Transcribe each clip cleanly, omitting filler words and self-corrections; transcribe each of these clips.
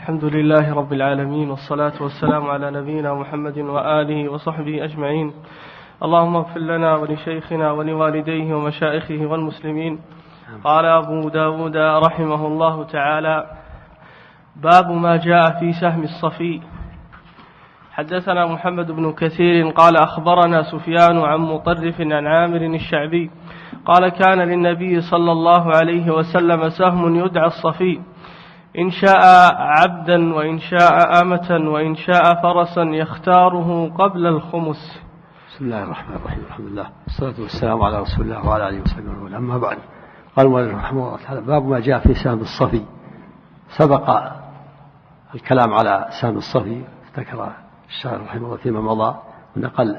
الحمد لله رب العالمين، والصلاة والسلام على نبينا محمد وآله وصحبه أجمعين. اللهم اغفر لنا ولشيخنا ولوالديه ومشائخه والمسلمين. قال أبو داود رحمه الله تعالى: باب ما جاء في سهم الصفي. حدثنا محمد بن كثير قال أخبرنا سفيان عن مطرف عن عامر الشعبي قال: كان للنبي صلى الله عليه وسلم سهم يدعى الصفي، إن شاء عبدا وإن شاء أمة وإن شاء فرسا يختاره قبل الخمس. بسم الله الرحمن الرحيم. الحمد لله والصلاة والسلام على رسول الله وعلى آله وصحبه. أما بعد، قال المؤلف رحمه الله تعالى: باب ما جاء في سهم الصفي. سبق الكلام على سهم الصفي، ذكر الشاعر رحمه الله فيما مضى ونقل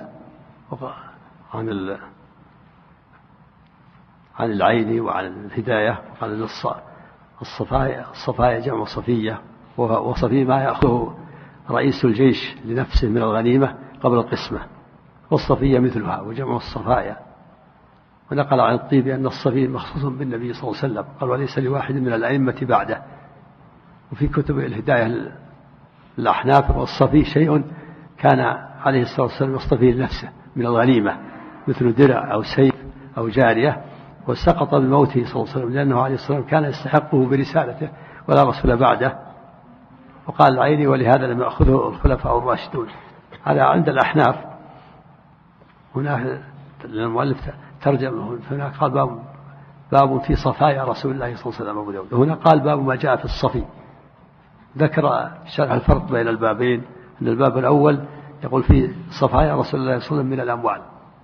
عن العين وعن الهداية، وقال الصفايا جمع صفية، وصفي ما يأخذه رئيس الجيش لنفسه من الغنيمة قبل القسمة، والصفية مثلها وجمع الصفايا. ونقل عن الطيبي أن الصفي مخصوص بالنبي صلى الله عليه وسلم، قال: وليس لواحد من الأئمة بعده. وفي كتب الهداية الأحناف: والصفي شيء كان عليه الصلاة والسلام يصطفيه لنفسه من الغنيمة، مثل درع أو سيف أو جارية، وسقط بموته صلى الله عليه وسلم، لأنه عليه الصلاة والسلام كان يستحقه برسالته ولا رسول بعده. وقال العيني: ولهذا لم يأخذه الخلفاء الراشدون. هذا عند الأحناف. هناك المؤلف ترجم هناك قال: باب في صفايا رسول الله صلى الله عليه وسلم أبو داود. وهنا قال: باب ما جاء في الصفي. ذكر شرح الفرق بين البابين، أن الباب الأول يقول فيه صفايا رسول الله صلى الله عليه وسلم من الأموال،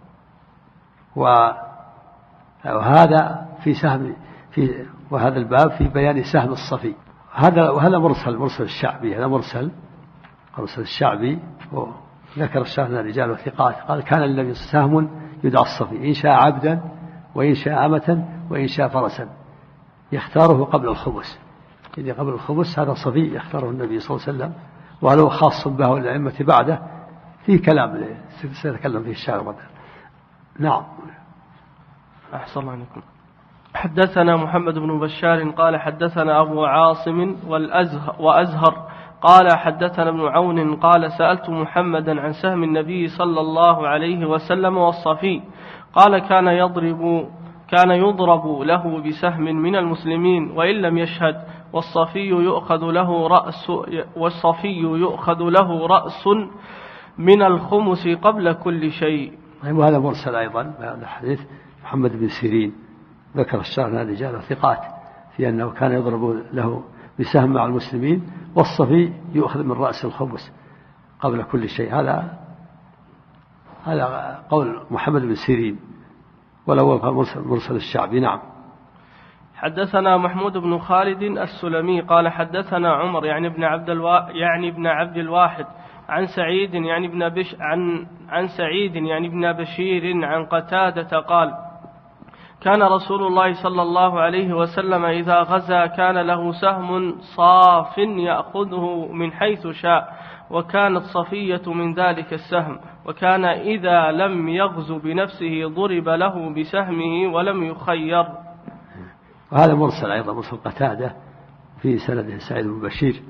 وهذا في سهم وهذا الباب في بيان سهم الصفي. وهذا مرسل الشعبي، هذا مرسل الشعبي. ذكر الشاهد رجال وثقات، قال: كان للنبي سهم يدعى الصفي، إن شاء عبدا وإن شاء أمة وإن شاء فرسا يختاره قبل الخمس. إذا قبل الخمس هذا صفي يختاره النبي صلى الله عليه وسلم، وهل هو خاص به الأئمة بعده؟ فيه كلام سيتكلم فيه الشاعر غدا. نعم. أحسن الله عليكم. حدثنا محمد بن بشار قال حدثنا أبو عاصم وأزهر قال حدثنا ابن عون قال: سألت محمدا عن سهم النبي صلى الله عليه وسلم والصفي، قال: كان يضرب له بسهم من المسلمين وإن لم يشهد، والصفي يؤخذ له رأس من الخمس قبل كل شيء. وهذا مرسل أيضا. هذا حديث محمد بن سيرين، ذكر الشاعر رجال ثقات في أنه كان يضرب له بسهم مع المسلمين، والصفي يؤخذ من رأس الخمس قبل كل شيء. هذا قول محمد بن سيرين، والأول قال مرسل الشعبي. نعم. حدثنا محمود بن خالد السلمي قال حدثنا عمر يعني ابن عبد الواحد عن سعيد يعني ابن بشير عن قتادة قال: كان رسول الله صلى الله عليه وسلم إذا غزا كان له سهم صاف يأخذه من حيث شاء، وكانت صفية من ذلك السهم، وكان إذا لم يغز بنفسه ضرب له بسهمه ولم يخير. وهذا مرسل أيضا، مرسل قتادة في سنده سعيد بن بشير.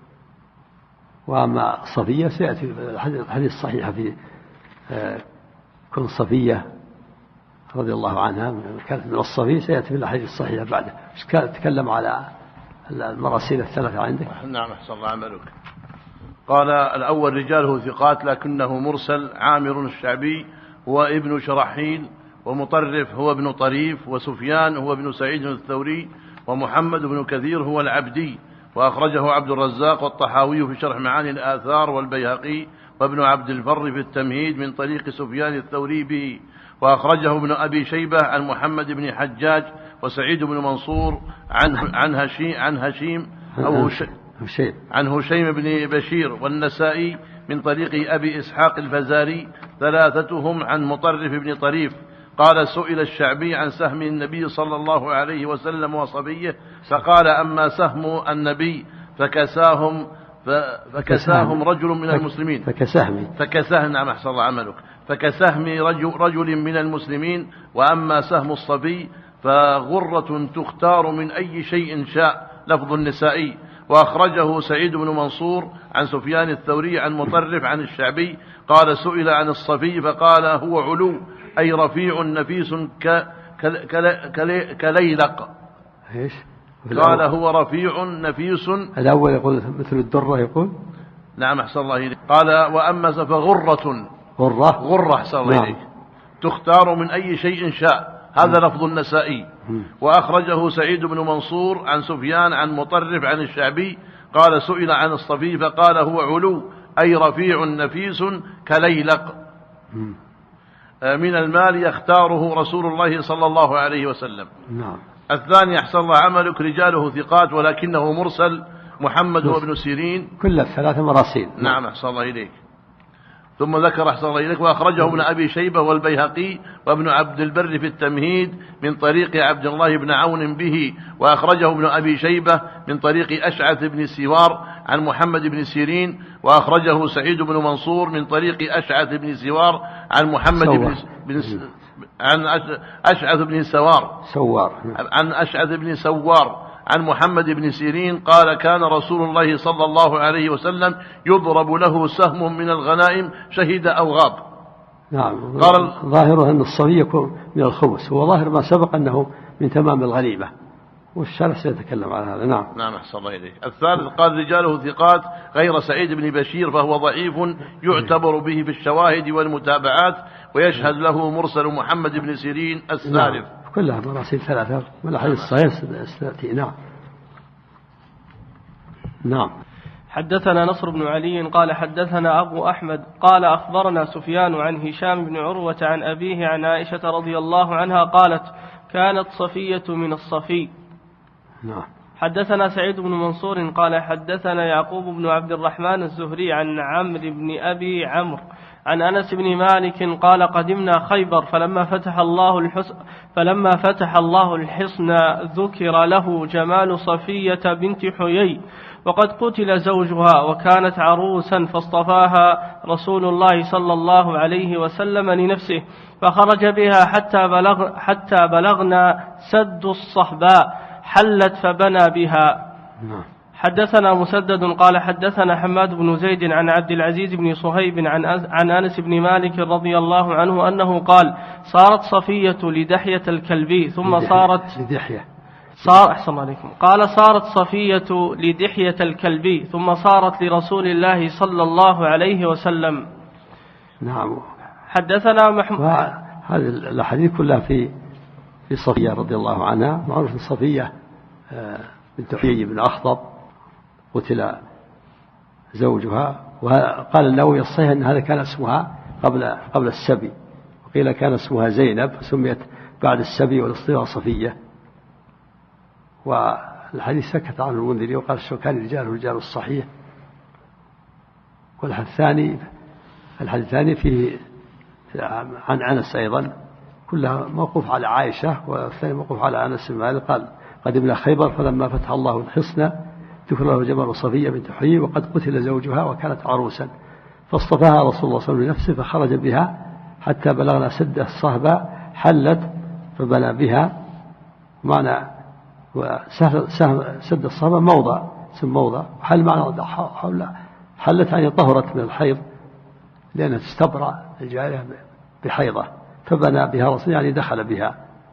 وأما صفية سيأتي الحديث الصحيح في كل صفية رضي الله عنها كانت من الصفي، سيأتي في الحديث الصحيح بعده. تكلم على المراسيل الثلاثة عندك. نعم، أحسن الله عملك. قال: الأول رجاله ثقات لكنه مرسل: عامر الشعبي هو ابن شرحيل، ومطرف هو ابن طريف، وسفيان هو ابن سعيد الثوري، ومحمد بن كثير هو العبدي، وأخرجه عبد الرزاق والطحاوي في شرح معاني الآثار، والبيهقي وابن عبد البر في التمهيد من طريق سفيان الثوري به، وأخرجه ابن أبي شيبة عن محمد بن حجاج وسعيد بن منصور عن هشيم بن بشير، والنسائي من طريق أبي إسحاق الفزاري، ثلاثتهم عن مطرف بن طريف. قال: سئل الشعبي عن سهم النبي صلى الله عليه وسلم وصبيه، فقال: أما سهم النبي فكساهم رجل من المسلمين. فكسهم. نعم، أحسن الله عملك. فكسهم رجل من المسلمين. وأما سهم الصبي فغرة تختار من أي شيء شاء، لفظ النسائي. وأخرجه سعيد بن منصور عن سفيان الثوري عن مطرف عن الشعبي قال سئل عن الصفي فقال هو علو أي رفيع نفيس كليلق. إيش؟ قال هو رفيع نفيس. الأول يقول مثل الدرة يقول. نعم أحسن الله إليك. قال وأما فغرة أحسن الله إليك تختار من أي شيء شاء. هذا لفظ النسائي. وأخرجه سعيد بن منصور عن سفيان عن مطرف عن الشعبي قال سئل عن الصفي فقال هو علو أي رفيع نفيس كليلق من المال يختاره رسول الله صلى الله عليه وسلم. نعم. الثاني أحسن الله عملك رجاله ثقات ولكنه مرسل محمد وابن سيرين كل الثلاثة مراسيل. نعم أحسن الله إليك. ثم ذكر أحسن الله إليك وأخرجه ابن أبي شيبة والبيهقي وابن عبد البر في التمهيد من طريق عبد الله بن عون به. وأخرجه ابن أبي شيبة من طريق أشعث بن سوار عن محمد بن سيرين. وأخرجه سعيد بن منصور من طريق أشعث بن سوار عن محمد عن أشعث بن عن أشعث بن سوار عن محمد بن سيرين قال كان رسول الله صلى الله عليه وسلم يضرب له سهم من الغنائم شهد أو غاب. نعم. قال ظاهره أن الصبي يكون من الخمس، هو ظاهر ما سبق أنه من تمام الغنيمة، والشرح سيتكلم عن هذا. نعم أحسن الله إليك. الثالث قال رجاله ثقات غير سعيد بن بشير فهو ضعيف يعتبر به في الشواهد والمتابعات ويشهد له مرسل محمد بن سيرين الثالث. نعم. كلها مراسيل ثلاثة والأحاديث الصحيحة ستأتي. نعم. حدثنا نصر بن علي قال حدثنا أبو أحمد قال أخبرنا سفيان عن هشام بن عروة عن أبيه عن عائشة رضي الله عنها قالت كانت صفية من الصفي. نعم. حدثنا سعيد بن منصور قال حدثنا يعقوب بن عبد الرحمن الزهري عن عمرو بن أبي عمرو عن أنس بن مالك قال قدمنا خيبر فلما فتح الله الحصن ذكر له جمال صفية بنت حيي وقد قتل زوجها وكانت عروسا فاصطفاها رسول الله صلى الله عليه وسلم لنفسه فخرج بها حتى بلغنا سد الصهباء حلت فبنى بها. حدثنا مسدد قال حدثنا حماد بن زيد عن عبد العزيز بن صهيب عن أنس بن مالك رضي الله عنه أنه قال صارت صفية لدحية الكلبي ثم صارت أحسن عليكم. قال صارت صفية لدحية الكلبي ثم صارت لرسول الله صلى الله عليه وسلم. نعم. حدثنا محمود. هذه الأحاديث كلها في صفية رضي الله عنها. معروف صفية بنت حيي بن أخطب قتل زوجها، وقال النووي الصحيح أن هذا كان اسمها قبل السبي، وقيل كان اسمها زينب سميت بعد السبي والاصطفاء صفية. والحديث سكت عنه المنذري وقال الشوكاني رجال الصحيح. والحديث الثاني فيه عن أنس أيضا كلها موقوف على عائشة، والثاني موقوف على أنس بن مالك قال قدمنا خيبر فلما فتح الله الحصن ذكر له جمال صفية بنت حيي وقد قتل زوجها وكانت عروسا فاصطفاها رسول الله صلى الله عليه وسلم لنفسه فخرج بها حتى بلغنا سد الصهبة حلت فبنى بها. معنى سد الصهبة اسم موضع، وحل معنى حلت يعني طهرت من الحيض لأنها تستبرأ الجارية بحيضة فبنى بها رسول يعني دخل بها.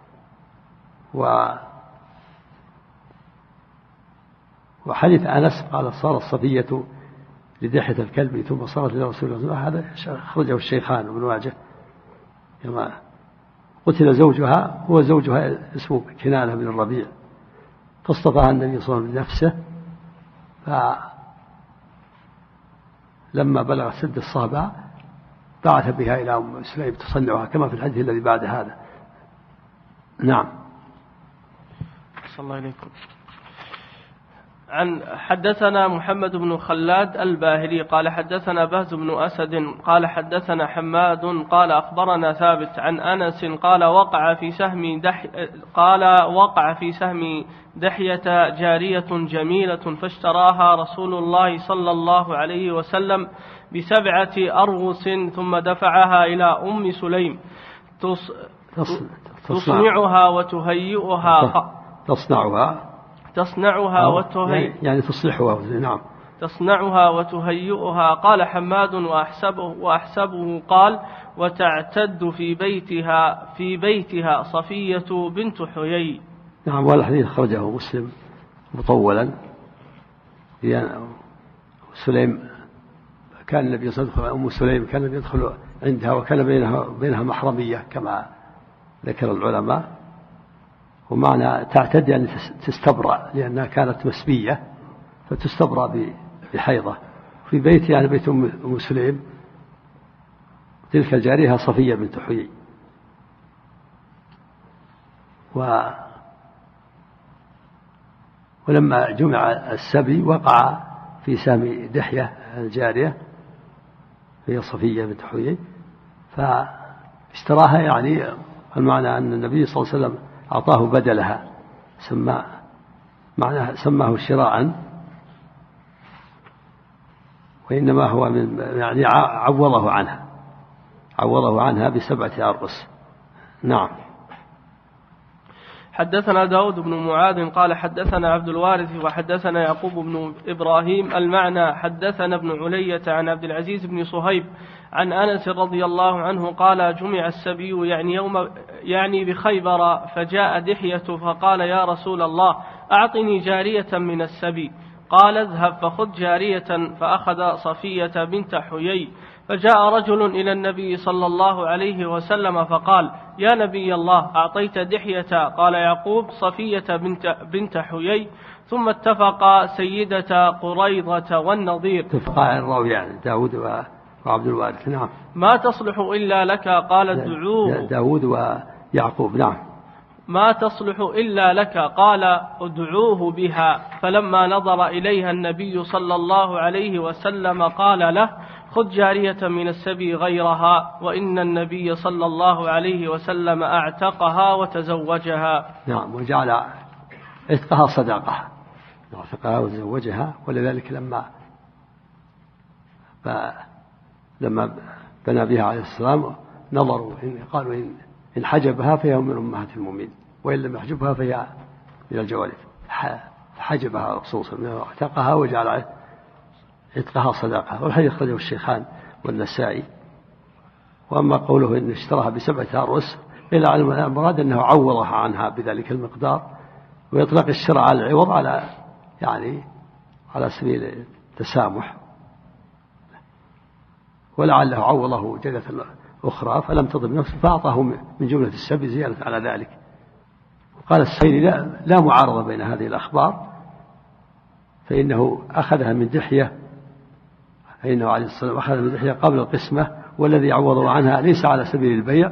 وحديث أنس قال صارت صفية لدحية الكلب ثم صارت لرسول الله، هذا أخرجه الشيخان وابن ماجه. كما قتل زوجها، هو زوجها اسمه كنانة بن الربيع، فاصطفاها النبي صلى الله عليه وسلم لنفسه، فلما بلغ سد الصهباء بعث بها إلى أم سليم تصنعها كما في الحديث الذي بعد هذا. نعم. صلى الله عليكم. حدثنا محمد بن خلاد الباهلي قال حدثنا بهز بن أسد قال حدثنا حماد قال أخبرنا ثابت عن أنس قال وقع في سهم دحية جارية جميلة فاشتراها رسول الله صلى الله عليه وسلم ب7 أرغس ثم دفعها إلى أم سليم تصنعها وتهيئها تصنعها يعني تصلحها. نعم. تصنعها وتهيئها. قال حماد وأحسبه قال وتعتد في بيتها صفية بنت حيي. نعم. والحديث خرجه مسلم مطولا. سليم كان النبي صلى الله عليه وسلم أم سليم كان يدخل عندها وكان بينها محرمية كما ذكر العلماء. ومعنى تعتد يعني تستبرأ لأنها كانت مسبية فتستبرأ بحيضة. في بيت يعني بيت أم سليم تلك الجارية صفية بنت حيي. ولما جمع السبي وقع في سام دحية الجارية هي صفية بنت حيي فاشتراها. يعني المعنى أن النبي صلى الله عليه وسلم أعطاه بدلها سماه شراء وإنما هو يعني عوضه عنها ب7 أرغس. نعم. حدثنا داود بن معاذ قال حدثنا عبد الوارث وحدثنا يعقوب بن إبراهيم المعنى. حدثنا ابن علية عن عبد العزيز بن صهيب عن أنس رضي الله عنه قال جمع السبي يعني بخيبر فجاء دحية فقال يا رسول الله أعطني جارية من السبي. قال اذهب فخذ جارية. فأخذ صفية بنت حيي. فجاء رجل إلى النبي صلى الله عليه وسلم فقال يا نبي الله أعطيت دحية؟ قال يعقوب صفية بنت حيي. ثم اتفق سيدة قريضة والنضير. اتفقا الراوي يعني داود وعبد الوارث. نعم. ما تصلح إلا لك قال ادعوه. داود ويعقوب. نعم. ما تصلح إلا لك قال ادعوه بها. فلما نظر إليها النبي صلى الله عليه وسلم قال له خذ جارية من السبي غيرها. وإن النبي صلى الله عليه وسلم أعتقها وتزوجها. نعم. وجعل عتقها صداقها أعتقها وتزوجها. ولذلك لما بنى بها عليه السلام نظروا قالوا إن حجبها فهي من أمهات المؤمنين وإن لم يحجبها فهي من الجوارث. حجبها الرسول صلى الله عليه وسلم واعتقها وجعل عتقها صداقة. والحديث أخرجه الشيخان والنسائي. وأما قوله إن اشتراها ب7 أرغس إلى علم المراد أنه عوضها عنها بذلك المقدار. ويطلق الشراء على العوض على سبيل التسامح. ولعله عوضه جدة أخرى فلم تضب نفسه فأعطاه من جملة السبي زيادة على ذلك. وقال السيري لا معارضة بين هذه الأخبار فإنه أخذها من دحية فإنه عليه الصلاة والسلام أخذها من دحية قبل القسمة. والذي عوضه عنها ليس على سبيل البيع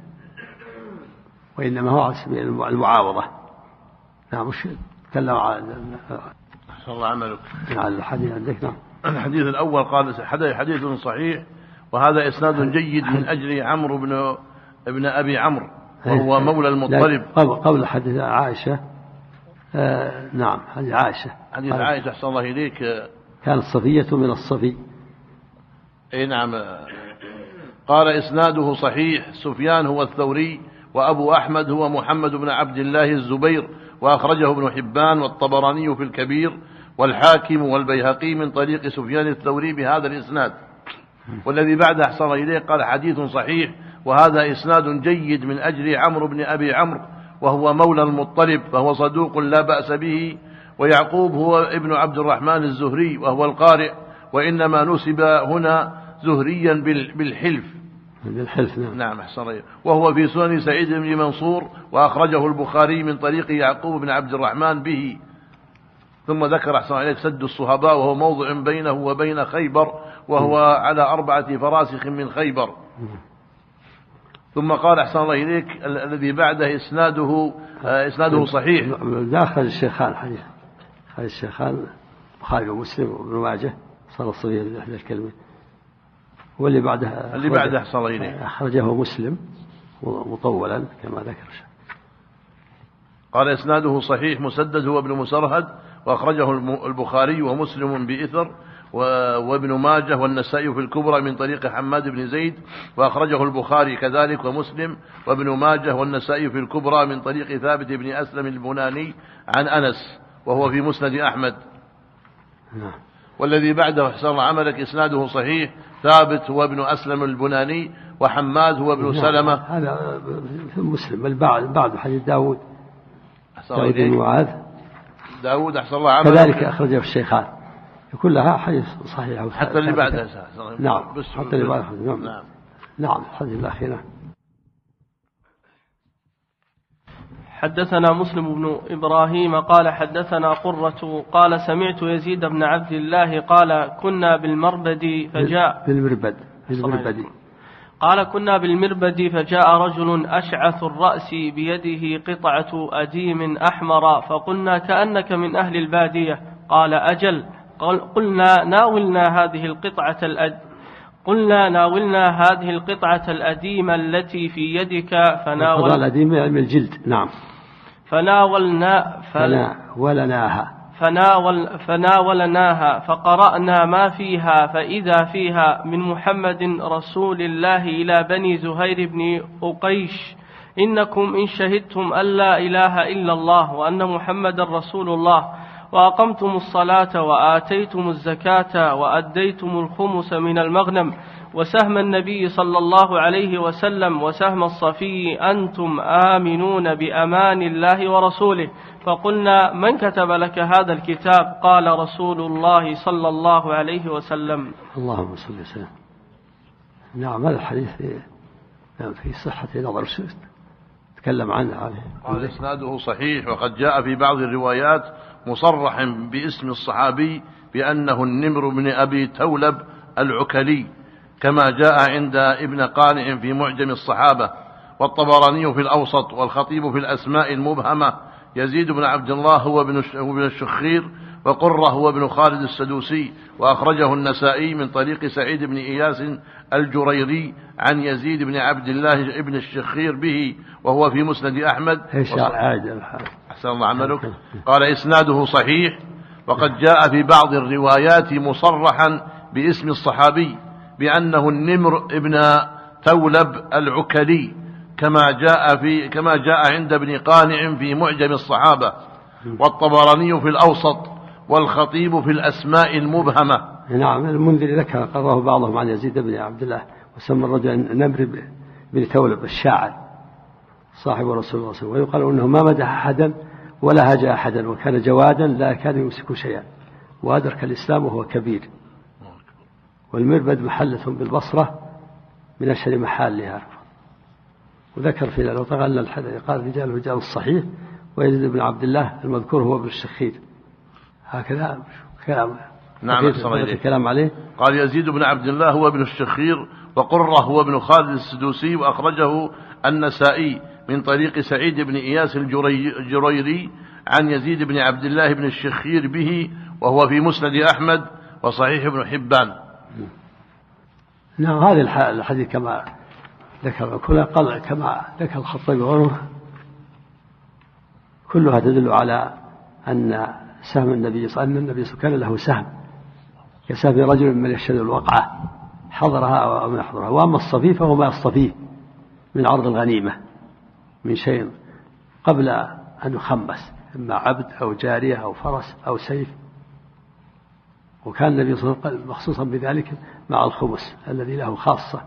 وإنما هو على سبيل المعاوضة. نعم. مش تكلم على الله عملك على الحديث عندك. نعم. الحديث الأول قال حديث صحيح وهذا إسناد جيد من أجل عمرو بن أبي عمرو وهو مولى المطلب. قبل حديث عائشة. نعم. حديث عائشة أحسن الله إليك كانت صفية من الصفي. أي نعم. قال إسناده صحيح. سفيان هو الثوري وأبو أحمد هو محمد بن عبد الله الزبير وأخرجه ابن حبان والطبراني في الكبير والحاكم والبيهقي من طريق سفيان الثوري بهذا الإسناد. والذي بعد أحسن إليه قال حديث صحيح وهذا إسناد جيد من أجل عمرو بن أبي عمرو وهو مولى المطلب فهو صدوق لا بأس به. ويعقوب هو ابن عبد الرحمن الزهري وهو القارئ وإنما نسب هنا زهريا بالحلف. نعم. أحسن. وهو في سنن سعيد بن منصور وأخرجه البخاري من طريق يعقوب بن عبد الرحمن به. ثم ذكر أحسن عليك سد الصهباء وهو موضع بينه وبين خيبر وهو على 4 فراسخ من خيبر. ثم قال أحسن الله إليك الذي بعده إسناده صحيح. داخل الشيخان حديث الشيخان البخاري ومسلم وابن ماجه صار الصغير بإحدى الكلمة. واللي بعده أحسن الله إليك أخرجه مسلم مطولا كما ذكر. قال إسناده صحيح. مسدد هو ابن مسرهد وأخرجه البخاري ومسلم بإثر وابن ماجه والنسائي في الكبرى من طريق حماد بن زيد وأخرجه البخاري كذلك ومسلم وابن ماجه والنسائي في الكبرى من طريق ثابت بن أسلم البناني عن أنس. وهو في مسند أحمد. والذي بعده أحسن الله عملك إسناده صحيح، ثابت هو ابن أسلم البناني، وحماد هو ابن سلمة. هذا في مسلم، بل بعد حديث داود بن معاذ. داود أحسن الله عملك كذلك أخرجه في الشيخان، كلها حديث صحيح. حتى اللي بعدها. نعم حتى اللي بعدها. نعم الحديث الأخير. حدثنا مسلم بن إبراهيم قال حدثنا قرة قال سمعت يزيد بن عبد الله قال كنا بالمربد قال كنا بالمربد فجاء رجل أشعث الرأس بيده قطعة أديم أحمر فقلنا كأنك من أهل البادية. قال أجل. قلنا ناولنا هذه القطعة الأديمة التي في يدك. الأديم من الجلد. نعم. فناولناها فقرأنا ما فيها فإذا فيها من محمد رسول الله إلى بني زهير بن أقيش إنكم إن شهدتم أن لا إله إلا الله وأن محمد رسول الله وأقمتم الصلاة وآتيتم الزكاة وأديتم الخمس من المغنم وسهم النبي صلى الله عليه وسلم وسهم الصفي أنتم آمنون بأمان الله ورسوله. فقلنا من كتب لك هذا الكتاب؟ قال رسول الله صلى الله عليه وسلم. اللهم صل وسلم. نعم هذا الحديث في صحة نظر تكلم عنه. قال إسناده صحيح، وقد جاء في بعض الروايات مصرح باسم الصحابي بأنه النمر بن أبي تولب العكلي، كما جاء عند ابن قانع في معجم الصحابة، والطبراني في الأوسط، والخطيب في الأسماء المبهمة. يزيد بن عبد الله هو ابن الشخير، وقرة هو ابن خالد السدوسي، وأخرجه النسائي من طريق سعيد بن إياس الجريري عن يزيد بن عبد الله ابن الشخير به، وهو في مسند أحمد. أحسن الله عملك. قال إسناده صحيح، وقد جاء في بعض الروايات مصرحا باسم الصحابي بأنه النمر ابن تولب العكلي، كما جاء عند ابن قانع في معجم الصحابة، والطبراني في الأوسط، والخطيب في الأسماء المبهمة. نعم المنذر ذكر قرأه بعضهم عن يزيد بن عبد الله، وسمى الرجل نمر بن تولب الشاعر صاحب رسول الله صلى الله عليه وسلم، ويقال أنه ما مدح أحدا ولا هجى أحدا، وكان جوادا لا كان يمسك شيئا، وأدرك الإسلام وهو كبير. والمربد محلة بالبصرة من أشهر محلها. وذكر في لو تغلى الحديث قال رجال الصحيح، ويزيد بن عبد الله المذكور هو ابن الشخير. هكذا كلام. نعم الكلام عليه. قال يزيد بن عبد الله هو ابن الشخير، وقرة هو ابن خالد السدوسي، وأخرجه النسائي من طريق سعيد بن إياس الجريري عن يزيد بن عبد الله بن الشخير به، وهو في مسند أحمد وصحيح ابن حبان. نعم هذا الحديث كما ذكر كما ذكر الخطيب وغيره كلها تدل على أن سهم النبي صلى الله عليه وسلم كان له سهم كسهم رجل من يشهد الوقعة حضرها أو من يحضرها. وأما الصفي فهو ما يصطفيه من عرض الغنيمة من شيء قبل أن يخمس، إما عبد أو جارية أو فرس أو سيف. وكان النبي صلى الله عليه وسلم مخصوصا بذلك مع الخمس الذي له خاصة.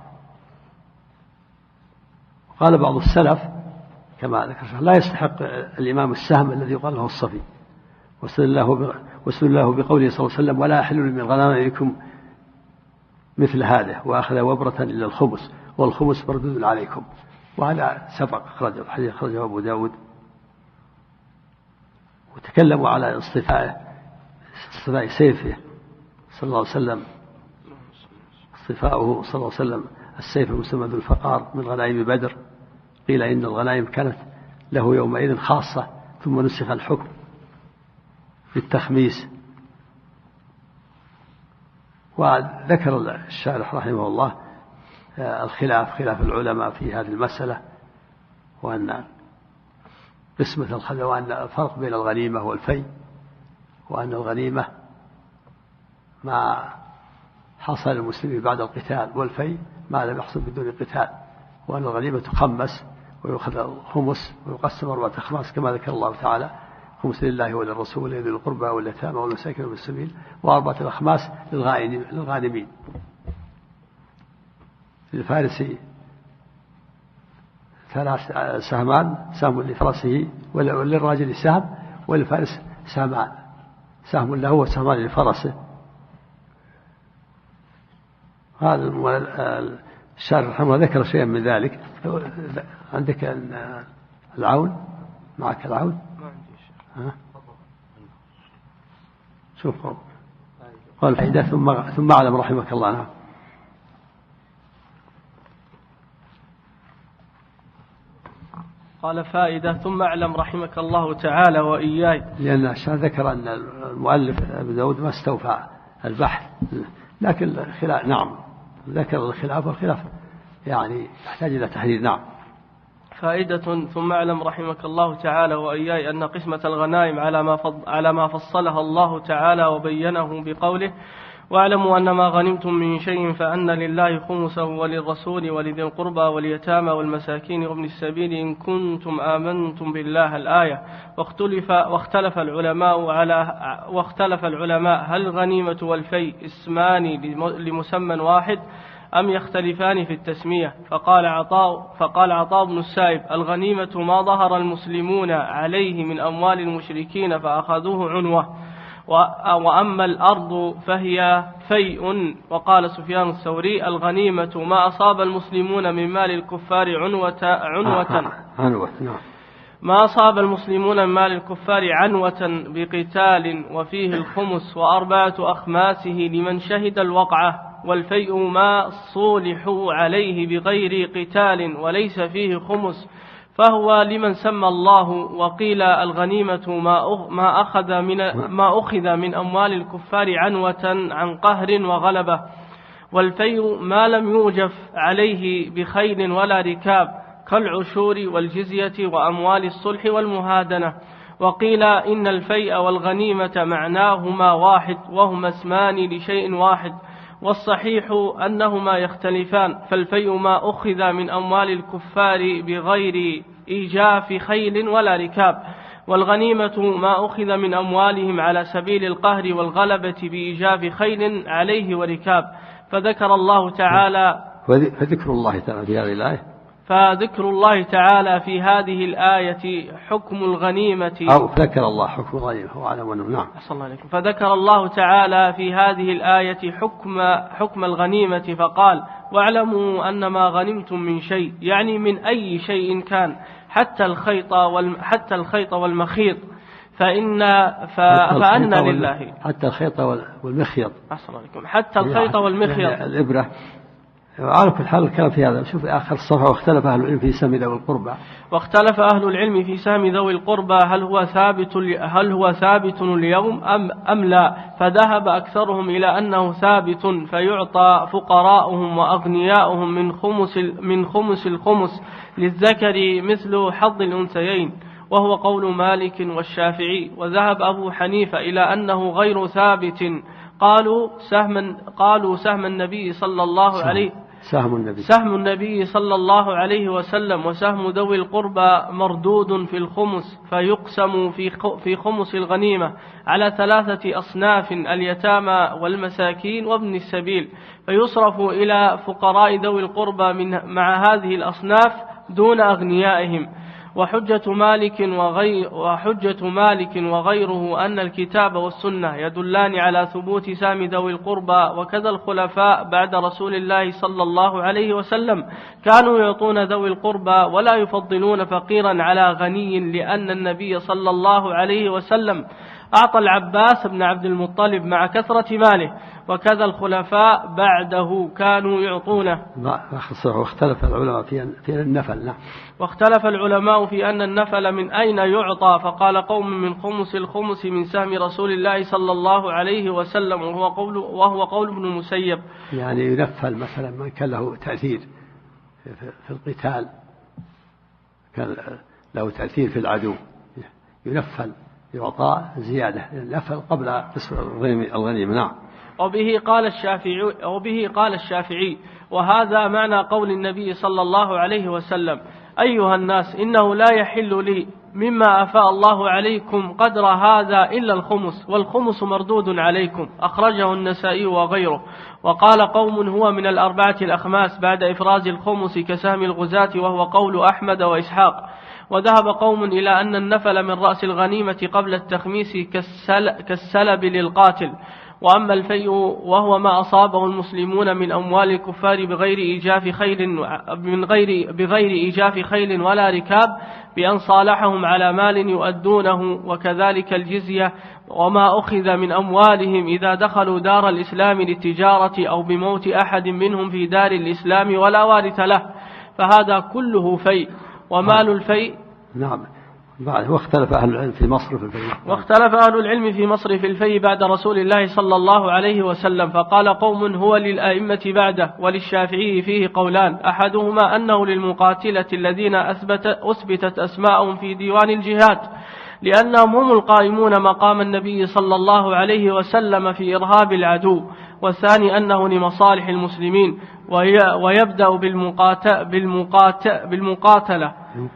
قال بعض السلف كما ذكر لا يستحق الإمام السهم الذي يقال له الصفي، واستدل الله بقوله صلى الله عليه وسلم ولا يحل من غنائمكم مثل هذا، وأخذ وبرة إلى الخمس والخمس مردود عليكم. وهذا سبق أخرجه أبو داود. وتكلموا على اصطفاء سيفه صلى الله عليه وسلم، اصطفاؤه صلى الله عليه وسلم السيف المسمى بالفقار من غنائم بدر. قيل إن الغنائم كانت له يومئذ خاصة، ثم نسخ الحكم بالتخميس. وذكر الشارح رحمه الله خلاف العلماء في هذه المسألة، وأن قسمة الخزى، وأن الفرق بين الغنيمة والفي، وأن الغنيمة ما حصل المسلمين بعد القتال، والفي ما لم يحصل بدون قتال. وأن الغنيمة تخمس ويأخذ الخمس ويقسم 4 أخماس كما ذكر الله تعالى، خمس لله وللرسول ذي القربى واليتامى والمساكين وابن السبيل، وأربعة الأخماس للغانمين. للفارسي 3 سهمان، سهم لفرسه وللراجل سهم، وللفارس سهمان، سهم له وسهمان لفرسه. هذا الشارح رحمه الله ذكر شيئا من ذلك. عندك العون، معك العون؟ شوف قال فائدة ثم أعلم رحمك الله. نعم. قال فائدة ثم أعلم رحمك الله تعالى وإياي، لأن الشارح ذكر أن المؤلف أبو داود ما استوفى البحث، لكن الخلاف نعم ذكر الخلاف، والخلاف يعني يحتاج إلى تحرير. نعم. فائدة ثم أعلم رحمك الله تعالى وإياي أن قسمة الغنائم على ما فصلها الله تعالى وبينه بقوله: واعلموا أن ما غنمتم من شيء فأن لله خمسه وللرسول ولذي القربى واليتامى والمساكين وابن السبيل إن كنتم آمنتم بالله الآية. واختلف العلماء هل الغنيمة والفيء اسمان لمسمى واحد أم يختلفان في التسمية؟ فقال عطاء بن السائب: الغنيمة ما ظهر المسلمون عليه من أموال المشركين فأخذوه عنوة، وأما الأرض فهي فيء. وقال سفيان الثوري: الغنيمة ما أصاب المسلمون من مال الكفار عنوة ما أصاب المسلمون من مال الكفار عنوة بقتال، وفيه الخمس و4 أخماسه لمن شهد الوقعة. والفيء ما صولحوا عليه بغير قتال وليس فيه خمس فهو لمن سمى الله. وقيل الغنيمة ما أخذ من أموال الكفار عنوة عن قهر وغلبة. والفيء ما لم يوجف عليه بخيل ولا ركاب كالعشور والجزية وأموال الصلح والمهادنة. وقيل إن الفيء والغنيمة معناهما واحد وهما اسمان لشيء واحد، والصحيح أنهما يختلفان. فالفيء ما أخذ من أموال الكفار بغير إيجاف خيل ولا ركاب، والغنيمة ما أخذ من أموالهم على سبيل القهر والغلبة بإيجاف خيل عليه وركاب. فذكر الله تعالى فذكر الله تعالى في هذه الآية حكم الغنيمة، أو ذكر الله حكم الغنيمة هو على ونعم. نعم. فذكر الله تعالى في هذه الآية حكم الغنيمة فقال: واعلموا أن ما غنمتم من شيء، يعني من أي شيء كان، حتى الخيط والمخيط فأن لله. حتى الخيط والمخيط. حتى الخيط والمخيط الإبرة. عارف الحال الكلام في هذا. شوف آخر الصفحة: واختلف أهل العلم في سهم ذوي القربى. واختلف أهل العلم في سهم ذوي القربى هل هو ثابت اليوم أم لا؟ فذهب أكثرهم إلى أنه ثابت، فيعطى فقراؤهم وأغنياؤهم من خمس الخمس للذكر مثل حظ الأنثيين، وهو قول مالك والشافعي. وذهب أبو حنيفة إلى أنه غير ثابت، قالوا سهم النبي صلى الله عليه سهم النبي صلى الله عليه وسلم وسهم ذوي القربى مردود في الخمس، فيقسم في خمس الغنيمة على 3 أصناف: اليتامى والمساكين وابن السبيل، فيصرف إلى فقراء ذوي القربى مع هذه الأصناف دون أغنيائهم. وحجة مالك وغيره أن الكتاب والسنة يدلان على ثبوت سهم ذوي القربى، وكذا الخلفاء بعد رسول الله صلى الله عليه وسلم كانوا يعطون ذوي القربى ولا يفضلون فقيرا على غني، لأن النبي صلى الله عليه وسلم أعطى العباس بن عبد المطلب مع كثرة ماله، وكذا الخلفاء بعده كانوا يعطونه. واختلف العلماء في النفل. نعم. واختلف العلماء في أن النفل من أين يعطى، فقال قوم من خمس الخمس من سهم رسول الله صلى الله عليه وسلم، وهو قول ابن المسيب. يعني ينفل مثلا من كان له تأثير في القتال، كان له تأثير في العدو، ينفل يعطى زيادة النفل قبل قسم الغنيمة. نعم. وبه قال الشافعي: وهذا معنى قول النبي صلى الله عليه وسلم: أيها الناس، إنه لا يحل لي مما أفاء الله عليكم قدر هذا إلا الخمس، والخمس مردود عليكم. أخرجه النسائي وغيره. وقال قوم هو من الأربعة الأخماس بعد إفراز الخمس كسهم الغزاة، وهو قول أحمد وإسحاق. وذهب قوم إلى أن النفل من رأس الغنيمة قبل التخميس كالسلب للقاتل. وأما الفيء وهو ما أصابه المسلمون من أموال الكفار بغير إيجاف خيل ولا ركاب، بأن صالحهم على مال يؤدونه، وكذلك الجزية وما أخذ من أموالهم إذا دخلوا دار الإسلام للتجارة أو بموت أحد منهم في دار الإسلام ولا وارث له، فهذا كله فيء. ومال الفيء نعم. واختلف أهل العلم في مصرف الفيء. واختلف أهل العلم في مصرف الفيء بعد رسول الله صلى الله عليه وسلم، فقال قوم هو للأئمة بعده، وللشافعي فيه قولان، أحدهما أنه للمقاتلة الذين أثبتت أسماءهم في ديوان الجهاد، لأنهم هم القائمون مقام النبي صلى الله عليه وسلم في إرهاب العدو. والثاني أنه لمصالح المسلمين، ويبدأ بالمقاتلة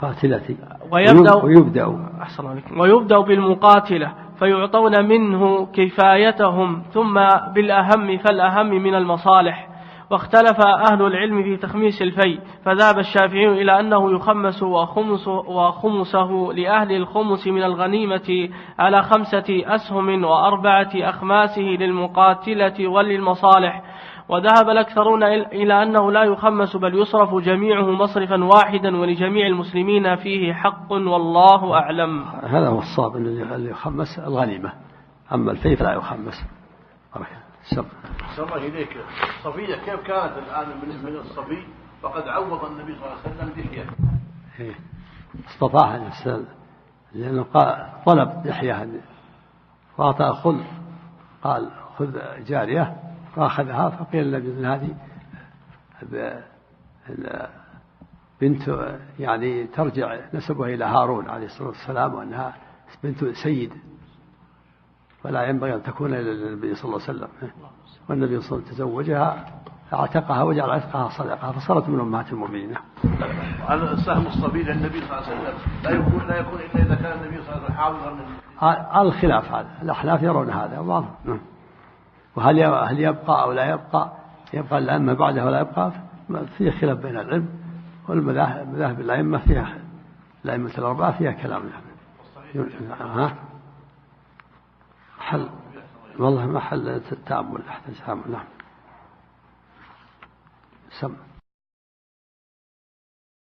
ويبدأ بالمقاتلة فيعطون منه كفايتهم، ثم بالأهم فالأهم من المصالح. واختلف أهل العلم في تخميس الفيء، فذهب الشافعي إلى أنه يخمس وخمسه لأهل الخمس من الغنيمة على 5 أسهم و4 أخماسه للمقاتلة وللمصالح. وذهب الأكثرون إلى أنه لا يخمس بل يصرف جميعه مصرفا واحدا، ولجميع المسلمين فيه حق، والله أعلم. هذا هو الصواب، اللي يخمس الغنيمة، أما الفيء فلا يخمس. سمع إليك صفية كيف كانت الآن من الصبي؟ فقد عوض النبي صلى الله عليه وسلم لحية. استطاع الإنسان، لأنه طلب لحية، فأعطى قال خذ جارية، فأخذها، فقيل النبي هذه بنت يعني ترجع نسبها إلى هارون عليه الصلاة والسلام، وأنها بنت سيد، فلا ينبغي أن تكون إلى النبي صلى الله عليه وسلم. والنبي صلى الله عليه وسلم تزوجها فاعتقها وجعل عتقها صدقة، فصارت من أمهات المؤمنين. على سهم الصبي للنبي صلى الله عليه وسلم لا يكون إلا إذا كان النبي صلى الله عليه وسلم حاضرا. على الخلاف هذا، الأحناف يرون هذا وبعضهم. وهل يبقى أو لا يبقى الأئمة بعده ولا يبقى، فيه خلاف بين العلم، والمذاهب الأئمة فيها، الأئمة الأربعة فيها كلام. حل والله محل التأمل، نعم. سم